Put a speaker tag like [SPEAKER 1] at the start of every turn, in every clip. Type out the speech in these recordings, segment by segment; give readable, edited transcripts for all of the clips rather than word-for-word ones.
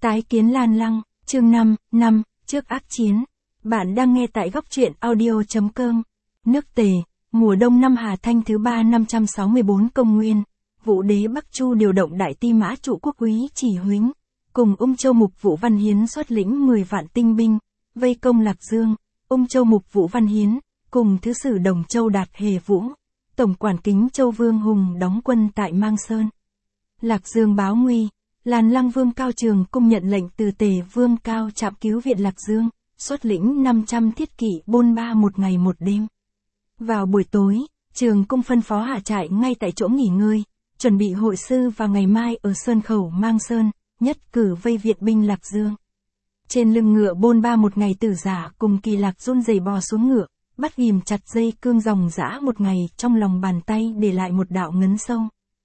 [SPEAKER 1] Tái kiến Lan Lăng, chương 5, năm, trước ác chiến. Bạn đang nghe tại góc truyện audio.com. Nước Tề, mùa đông năm Hà Thanh thứ 3 564 công nguyên, Vũ đế Bắc Chu điều động đại ti mã trụ quốc úy chỉ huýnh, cùng Châu Mục Vũ Văn Hiến xuất lĩnh 10 vạn tinh binh, vây công Lạc Dương. Châu Mục Vũ Văn Hiến, cùng thứ sử Đồng Châu Đạt Hề Vũ, tổng quản Kính Châu Vương Hùng đóng quân tại Mang Sơn. Lạc Dương báo nguy. Lan Lăng Vương Cao Trường Cung nhận lệnh từ Tề Vương Cao Trạm cứu viện Lạc Dương, xuất lĩnh 500 thiết kỵ bôn ba một ngày một đêm. Vào buổi tối, Trường Cung phân phó hạ trại ngay tại chỗ nghỉ ngơi, chuẩn bị hội sư vào ngày mai ở Sơn Khẩu Mang Sơn, nhất cử vây viện binh Lạc Dương. Trên lưng ngựa bôn ba một ngày Tử Giả cùng Kỳ Lạc run rẩy bò xuống ngựa, bắt ghìm chặt dây cương ròng rã một ngày, trong lòng bàn tay để lại một đạo ngấn sâu.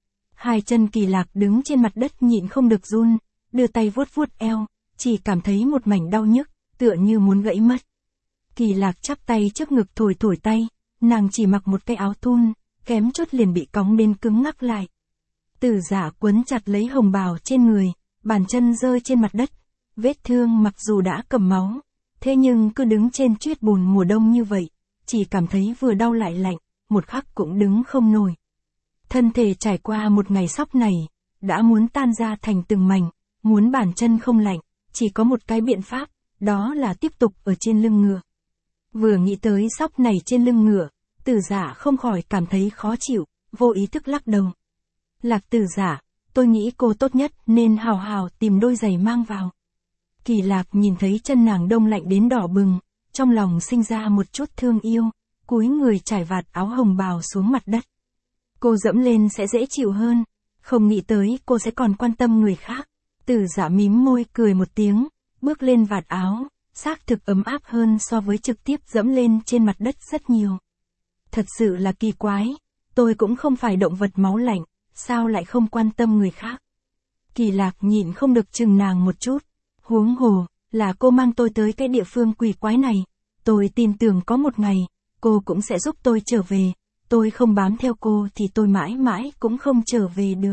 [SPEAKER 1] Hai chân Kỳ Lạc đứng trên mặt đất nhịn không được run, đưa tay vuốt vuốt eo, chỉ cảm thấy một mảnh đau nhức, tựa như muốn gãy mất. Kỳ Lạc chắp tay trước ngực thổi thổi tay, nàng chỉ mặc một cái áo thun, kém chút liền bị cóng đến cứng ngắc lại. Tử Giả quấn chặt lấy hồng bào trên người, bàn chân rơi trên mặt đất, vết thương mặc dù đã cầm máu, thế nhưng cứ đứng trên truyết bùn mùa đông như vậy, chỉ cảm thấy vừa đau lại lạnh, một khắc cũng đứng không nổi. Thân thể trải qua một ngày sóc này, đã muốn tan ra thành từng mảnh, muốn bàn chân không lạnh, chỉ có một cái biện pháp, đó là tiếp tục ở trên lưng ngựa. Vừa nghĩ tới sóc này trên lưng ngựa, Tử Giả không khỏi cảm thấy khó chịu, vô ý thức lắc đầu. Lạc Tử Giả, tôi nghĩ cô tốt nhất nên hào hào tìm đôi giày mang vào. Kỳ Lạc nhìn thấy chân nàng đông lạnh đến đỏ bừng, trong lòng sinh ra một chút thương yêu, cúi người trải vạt áo hồng bào xuống mặt đất. Cô dẫm lên sẽ dễ chịu hơn, không nghĩ tới cô sẽ còn quan tâm người khác. Tử Giả mím môi cười một tiếng, bước lên vạt áo, xác thực ấm áp hơn so với trực tiếp dẫm lên trên mặt đất rất nhiều. Thật sự là kỳ quái, tôi cũng không phải động vật máu lạnh, sao lại không quan tâm người khác. Kỳ Lạc nhịn không được chừng nàng một chút, huống hồ, là cô mang tôi tới cái địa phương quỷ quái này, tôi tin tưởng có một ngày, cô cũng sẽ giúp tôi trở về. Tôi không bám theo cô thì tôi mãi mãi cũng không trở về được.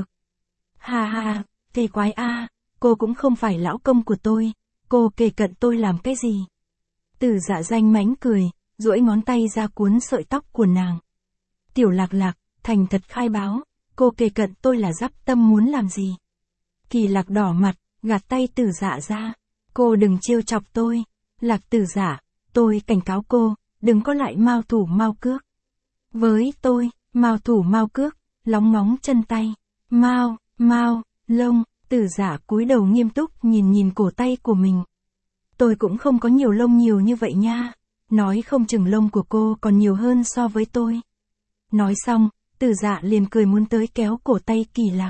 [SPEAKER 1] Ha ha, kỳ quái a, cô cũng không phải lão công của tôi, cô kề cận tôi làm cái gì? Tử Giả danh mãnh cười, duỗi ngón tay ra cuốn sợi tóc của nàng. Tiểu Lạc Lạc, thành thật khai báo, cô kề cận tôi là dắp tâm muốn làm gì? Kỳ Lạc đỏ mặt, gạt tay Tử Giả ra. Cô đừng trêu chọc tôi. Lạc Tử Giả, tôi cảnh cáo cô, đừng có lại mao thủ mao cước. Với tôi, mao thủ mao cước, lóng ngóng chân tay, mao, lông. Tử Giả cúi đầu nghiêm túc nhìn cổ tay của mình. Tôi cũng không có nhiều lông nhiều như vậy nha, nói không chừng lông của cô còn nhiều hơn so với tôi. Nói xong, Tử Giả liền cười muốn tới kéo cổ tay Kỳ Lạc.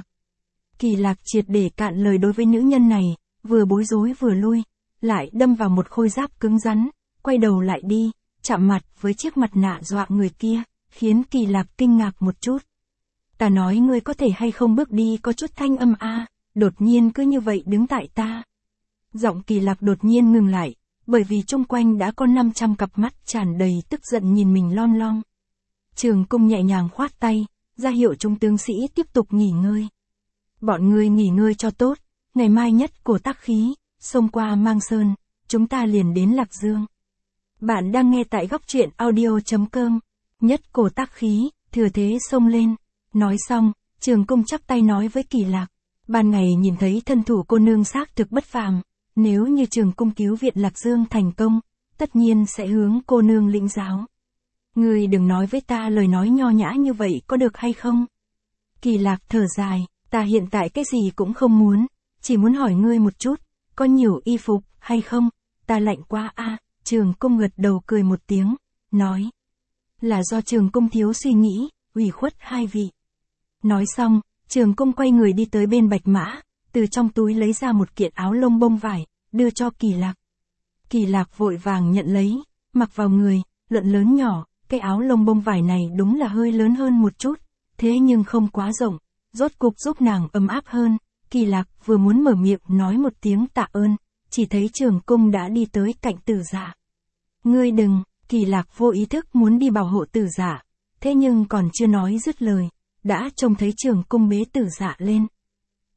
[SPEAKER 1] Kỳ Lạc triệt để cạn lời đối với nữ nhân này, vừa bối rối vừa lui, lại đâm vào một khôi giáp cứng rắn, quay đầu lại đi, chạm mặt với chiếc mặt nạ dọa người kia, khiến Kỳ Lạc kinh ngạc một chút. Ta nói ngươi có thể hay không bước đi có chút thanh âm a, đột nhiên cứ như vậy đứng tại ta. Giọng Kỳ Lạc đột nhiên ngừng lại, bởi vì chung quanh đã có 500 cặp mắt tràn đầy tức giận nhìn mình lom lom. Trường Cung nhẹ nhàng khoát tay, ra hiệu chúng tướng sĩ tiếp tục nghỉ ngơi. Bọn ngươi nghỉ ngơi cho tốt, ngày mai nhất cổ tác khí, xông qua Mang Sơn, chúng ta liền đến Lạc Dương. Bạn đang nghe tại góc truyện audio.com. Nhất cổ tác khí, thừa thế xông lên. Nói xong, Trường Cung chắp tay nói với Kỳ Lạc. Ban ngày nhìn thấy thân thủ cô nương xác thực bất phàm, nếu như Trường Cung cứu viện Lạc Dương thành công, tất nhiên sẽ hướng cô nương lĩnh giáo. Ngươi đừng nói với ta lời nói nho nhã như vậy có được hay không? Kỳ Lạc thở dài, ta hiện tại cái gì cũng không muốn, chỉ muốn hỏi ngươi một chút, có nhiều y phục hay không? Ta lạnh quá a. Trường Cung gật đầu cười một tiếng, nói. Là do Trường Cung thiếu suy nghĩ, ủy khuất hai vị. Nói xong, Trường Cung quay người đi tới bên Bạch Mã, từ trong túi lấy ra một kiện áo lông bông vải, đưa cho Kỳ Lạc. Kỳ Lạc vội vàng nhận lấy, mặc vào người, luận lớn nhỏ, cái áo lông bông vải này đúng là hơi lớn hơn một chút, thế nhưng không quá rộng, rốt cục giúp nàng ấm áp hơn. Kỳ Lạc vừa muốn mở miệng nói một tiếng tạ ơn, chỉ thấy Trường Cung đã đi tới cạnh Tử Giả. Ngươi đừng, Kỳ Lạc vô ý thức muốn đi bảo hộ Tử Giả, thế nhưng còn chưa nói dứt lời, đã trông thấy Trường Cung bế Tử Giả lên.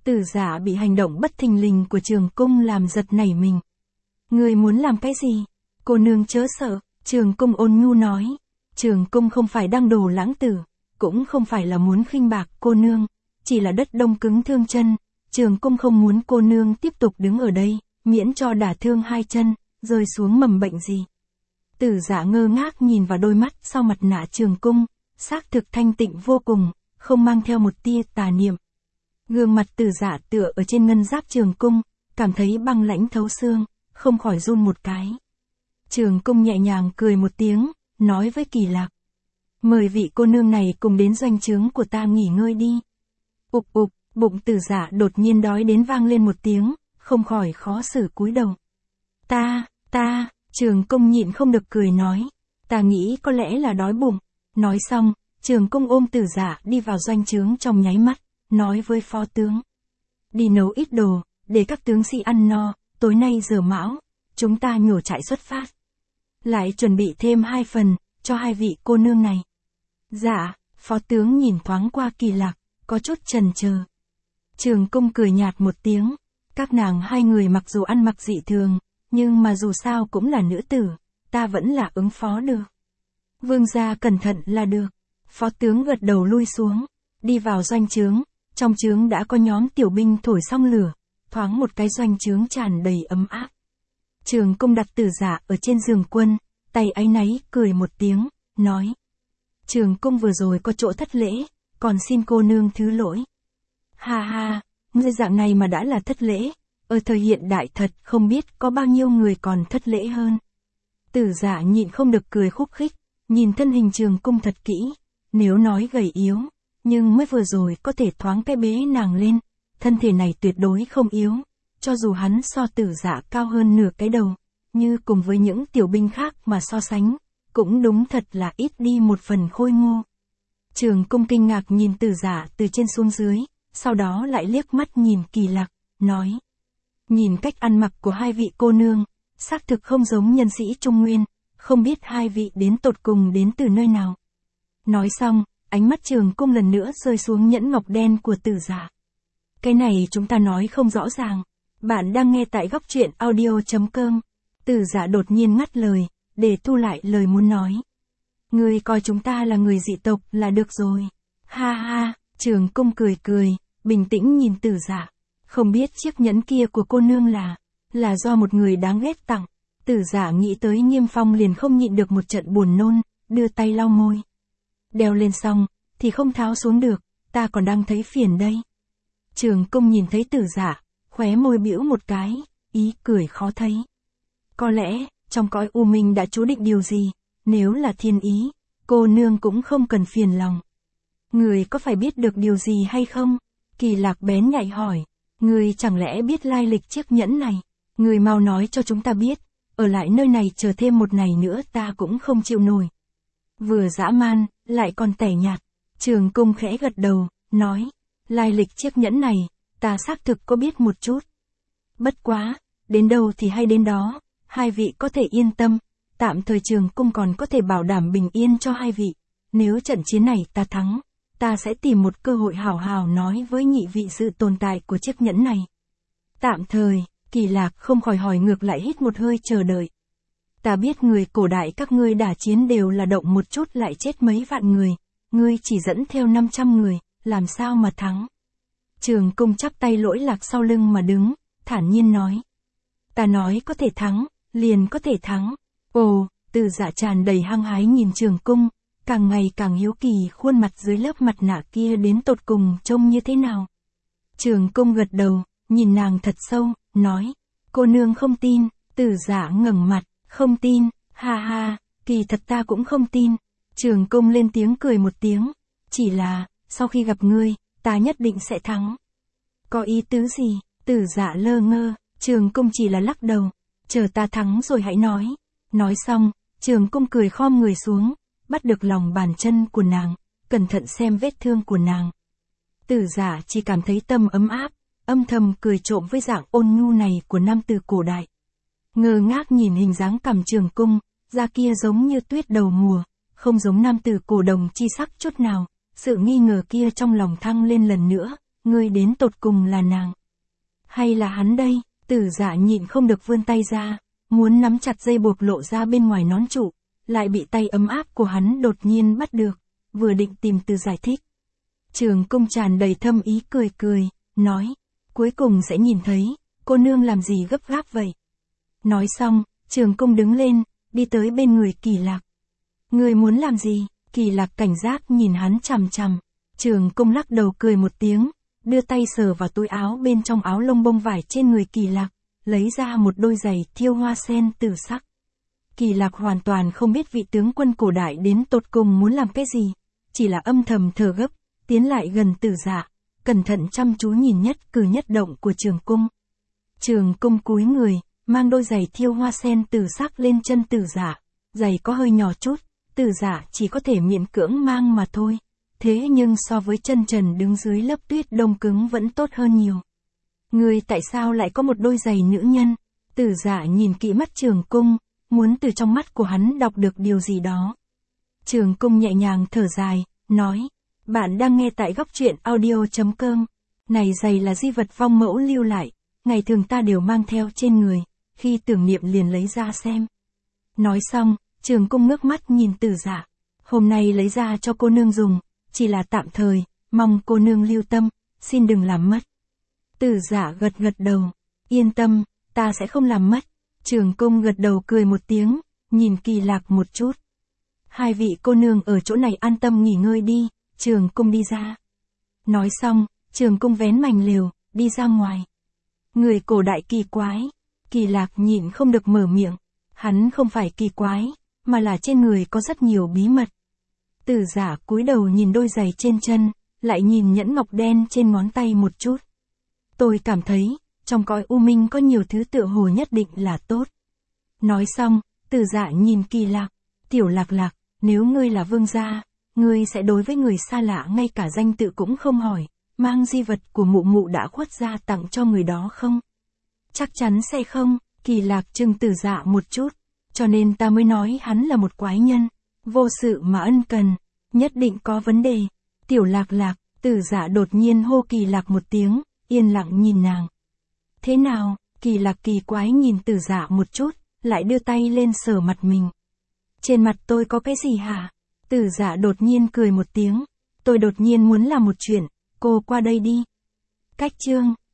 [SPEAKER 1] Tử Dạ bị hành động bất thình lình của Trường Cung làm giật nảy mình. Ngươi muốn làm cái gì? Cô nương chớ sợ, Trường Cung ôn nhu nói. Trường Cung không phải đang đồ lãng tử, cũng không phải là muốn khinh bạc cô nương, chỉ là đất đông cứng thương chân. Trường Cung không muốn cô nương tiếp tục đứng ở đây, miễn cho đả thương hai chân, rơi xuống mầm bệnh gì. Tử Dạ ngơ ngác nhìn vào đôi mắt sau mặt nạ Trường Cung, xác thực thanh tịnh vô cùng, không mang theo một tia tà niệm. Gương mặt Tử Dạ tựa ở trên ngân giáp Trường Cung, cảm thấy băng lãnh thấu xương, không khỏi run một cái. Trường Cung nhẹ nhàng cười một tiếng, nói với Kỳ Lạc. Mời vị cô nương này cùng đến doanh trướng của ta nghỉ ngơi đi. Ục ục, bụng Tử Dạ đột nhiên đói đến vang lên một tiếng, không khỏi khó xử cúi đầu. Ta, Trường Cung nhịn không được cười nói. Ta nghĩ có lẽ là đói bụng. Nói xong, Trường Cung ôm Tử Dạ đi vào doanh trướng trong nháy mắt, nói với phó tướng. Đi nấu ít đồ, để các tướng sĩ ăn no, tối nay giờ mão, chúng ta nhổ trại xuất phát. Lại chuẩn bị thêm 2 phần, cho 2 vị cô nương này. Dạ, phó tướng nhìn thoáng qua Kỳ Lạc, có chút chần chờ. Trường Cung cười nhạt một tiếng, các nàng 2 người mặc dù ăn mặc dị thường, nhưng mà dù sao cũng là nữ tử, ta vẫn là ứng phó được. Vương gia cẩn thận là được. Phó tướng gật đầu lui xuống, đi vào doanh trướng, trong trướng đã có nhóm tiểu binh thổi xong lửa, thoáng một cái doanh trướng tràn đầy ấm áp. Trường Cung đặt Tử Dạ ở trên giường quân, tay áy náy cười một tiếng, nói. Trường Cung vừa rồi có chỗ thất lễ, còn xin cô nương thứ lỗi. Ha ha, ngươi dạng này mà đã là thất lễ, ở thời hiện đại thật không biết có bao nhiêu người còn thất lễ hơn. Tử Dạ nhịn không được cười khúc khích, nhìn thân hình Trường Cung thật kỹ, nếu nói gầy yếu, nhưng mới vừa rồi có thể thoáng cái bế nàng lên, thân thể này tuyệt đối không yếu, cho dù hắn so Tử Dạ cao hơn nửa cái đầu, như cùng với những tiểu binh khác mà so sánh, cũng đúng thật là ít đi một phần khôi ngô. Trường Cung kinh ngạc nhìn Tử Dạ từ trên xuống dưới, sau đó lại liếc mắt nhìn Kỳ Lạc, nói. Nhìn cách ăn mặc của 2 vị cô nương, xác thực không giống nhân sĩ Trung Nguyên, không biết 2 vị đến tột cùng đến từ nơi nào. Nói xong, ánh mắt Trường Cung lần nữa rơi xuống nhẫn ngọc đen của Tử Dạ. Cái này chúng ta nói không rõ ràng. Bạn đang nghe tại góc truyện audio.com. Tử Dạ đột nhiên ngắt lời, để thu lại lời muốn nói. Ngươi coi chúng ta là người dị tộc là được rồi. Ha ha, Trường Cung cười cười, bình tĩnh nhìn Tử Dạ. Không biết chiếc nhẫn kia của cô nương là do một người đáng ghét tặng. Tử Dạ nghĩ tới Nghiêm Phong liền không nhịn được một trận buồn nôn, đưa tay lau môi. Đeo lên xong, thì không tháo xuống được, ta còn đang thấy phiền đây. Trường Cung nhìn thấy Tử Dạ, khóe môi bĩu một cái, ý cười khó thấy. Có lẽ, trong cõi u minh đã chú định điều gì, nếu là thiên ý, cô nương cũng không cần phiền lòng. Người có phải biết được điều gì hay không? Kỳ Lạc bén nhạy hỏi, người chẳng lẽ biết lai lịch chiếc nhẫn này? Người mau nói cho chúng ta biết, ở lại nơi này chờ thêm một ngày nữa ta cũng không chịu nổi. Vừa dã man, lại còn tẻ nhạt. Trường Cung khẽ gật đầu, nói, lai lịch chiếc nhẫn này, ta xác thực có biết một chút. Bất quá, đến đâu thì hay đến đó, 2 vị có thể yên tâm, tạm thời Trường Cung còn có thể bảo đảm bình yên cho 2 vị. Nếu trận chiến này ta thắng, ta sẽ tìm một cơ hội hào hào nói với nhị vị sự tồn tại của chiếc nhẫn này. Tạm thời, Kỳ Lạc không khỏi hỏi ngược lại hít một hơi chờ đợi. Ta biết người cổ đại các ngươi đả chiến đều là động một chút lại chết mấy vạn người, ngươi chỉ dẫn theo 500 người, làm sao mà thắng? Trường Cung chắp tay lỗi lạc sau lưng mà đứng, thản nhiên nói. Ta nói có thể thắng, liền có thể thắng. Ồ, Tử Dạ tràn đầy hăng hái nhìn Trường Cung, càng ngày càng hiếu kỳ khuôn mặt dưới lớp mặt nạ kia đến tột cùng trông như thế nào. Trường Cung gật đầu, nhìn nàng thật sâu, nói. Cô nương không tin. Tử Dạ ngẩng mặt, không tin, ha ha, kỳ thật ta cũng không tin. Trường Cung lên tiếng cười một tiếng. Chỉ là, sau khi gặp ngươi, ta nhất định sẽ thắng. Có ý tứ gì? Tử Dạ lơ ngơ, Trường Cung chỉ là lắc đầu. Chờ ta thắng rồi hãy nói. Nói xong, Trường Cung cười khom người xuống, bắt được lòng bàn chân của nàng, cẩn thận xem vết thương của nàng. Tử Dạ chỉ cảm thấy tâm ấm áp, âm thầm cười trộm với dạng ôn nhu này của nam tử cổ đại. Ngơ ngác nhìn hình dáng cằm Trường Cung, da kia giống như tuyết đầu mùa, không giống nam tử cổ đồng chi sắc chút nào, sự nghi ngờ kia trong lòng thăng lên lần nữa, ngươi đến tột cùng là nàng. Hay là hắn đây, Tử Dạ nhịn không được vươn tay ra, muốn nắm chặt dây buộc lộ ra bên ngoài nón trụ, lại bị tay ấm áp của hắn đột nhiên bắt được, vừa định tìm từ giải thích. Trường Cung tràn đầy thâm ý cười cười, nói, cuối cùng sẽ nhìn thấy, cô nương làm gì gấp gáp vậy. Nói xong, Trường Cung đứng lên, đi tới bên người Kỳ Lạc. Ngươi muốn làm gì? Kỳ Lạc cảnh giác nhìn hắn chằm chằm. Trường Cung lắc đầu cười một tiếng, đưa tay sờ vào túi áo bên trong áo lông bông vải trên người Kỳ Lạc, lấy ra một đôi giày thiêu hoa sen tử sắc. Kỳ Lạc hoàn toàn không biết vị tướng quân cổ đại đến tột cùng muốn làm cái gì, chỉ là âm thầm thở gấp, tiến lại gần Tử Dạ, cẩn thận chăm chú nhìn nhất cử nhất động của Trường Cung. Trường Cung cúi người, mang đôi giày thiêu hoa sen tử sắc lên chân Tử Dạ, giày có hơi nhỏ chút, Tử Dạ chỉ có thể miễn cưỡng mang mà thôi, thế nhưng so với chân trần đứng dưới lớp tuyết đông cứng vẫn tốt hơn nhiều. Ngươi tại sao lại có một đôi giày nữ nhân? Tử Dạ nhìn kỹ mắt Trường Cung, muốn từ trong mắt của hắn đọc được điều gì đó. Trường Cung nhẹ nhàng thở dài, nói, bạn đang nghe tại góc truyện audio.com. Này giày là di vật vong mẫu lưu lại, ngày thường ta đều mang theo trên người, khi tưởng niệm liền lấy ra xem. Nói xong, Trường Cung ngước mắt nhìn Tử Dạ, hôm nay lấy ra cho cô nương dùng, chỉ là tạm thời, mong cô nương lưu tâm, xin đừng làm mất. Tử Dạ gật gật đầu, yên tâm, ta sẽ không làm mất. Trường Cung gật đầu cười một tiếng, nhìn Kỳ Lạc một chút. Hai vị cô nương ở chỗ này an tâm nghỉ ngơi đi, Trường Cung đi ra. Nói xong, Trường Cung vén mành lều, đi ra ngoài. Người cổ đại kỳ quái, Kỳ Lạc nhịn không được mở miệng, hắn không phải kỳ quái, mà là trên người có rất nhiều bí mật. Tử Dạ cúi đầu nhìn đôi giày trên chân, lại nhìn nhẫn ngọc đen trên ngón tay một chút. Tôi cảm thấy, trong cõi u minh có nhiều thứ tựa hồ nhất định là tốt. Nói xong, Tử Dạ nhìn Kỳ Lạc, tiểu Lạc Lạc, nếu ngươi là vương gia, ngươi sẽ đối với người xa lạ ngay cả danh tự cũng không hỏi, mang di vật của mụ mụ đã khuất ra tặng cho người đó không? Chắc chắn sẽ không, Kỳ Lạc trừng Tử Dạ một chút, cho nên ta mới nói hắn là một quái nhân, vô sự mà ân cần, nhất định có vấn đề. Tiểu Lạc Lạc, Tử Dạ đột nhiên hô Kỳ Lạc một tiếng, yên lặng nhìn nàng. Thế nào? Kỳ Lạc kỳ quái nhìn Tử Dạ một chút, lại đưa tay lên sờ mặt mình. Trên mặt tôi có cái gì hả? Tử Dạ đột nhiên cười một tiếng, tôi đột nhiên muốn làm một chuyện, cô qua đây đi. Cách chương